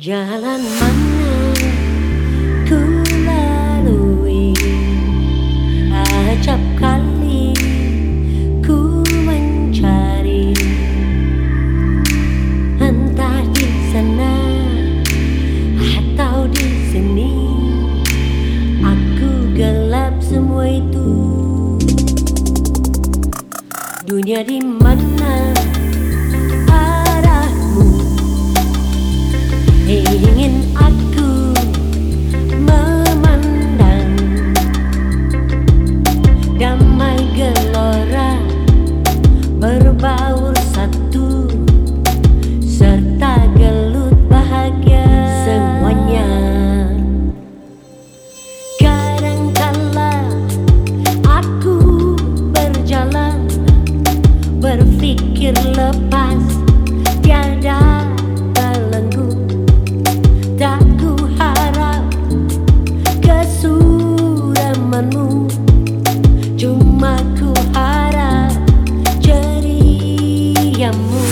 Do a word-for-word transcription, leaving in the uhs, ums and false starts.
Jalan mana ku lalui, acap kali ku mencari, entah di sana atau di sini, aku gelap semua itu. Dunia di mana ingin aku memandang, damai gelora berbaur satu, serta gelut bahagia semuanya. Kadangkala aku berjalan, berpikir lepas, tiada belenggu. Tak ku harap kesuramanmu, cuma ku harap ceriamu.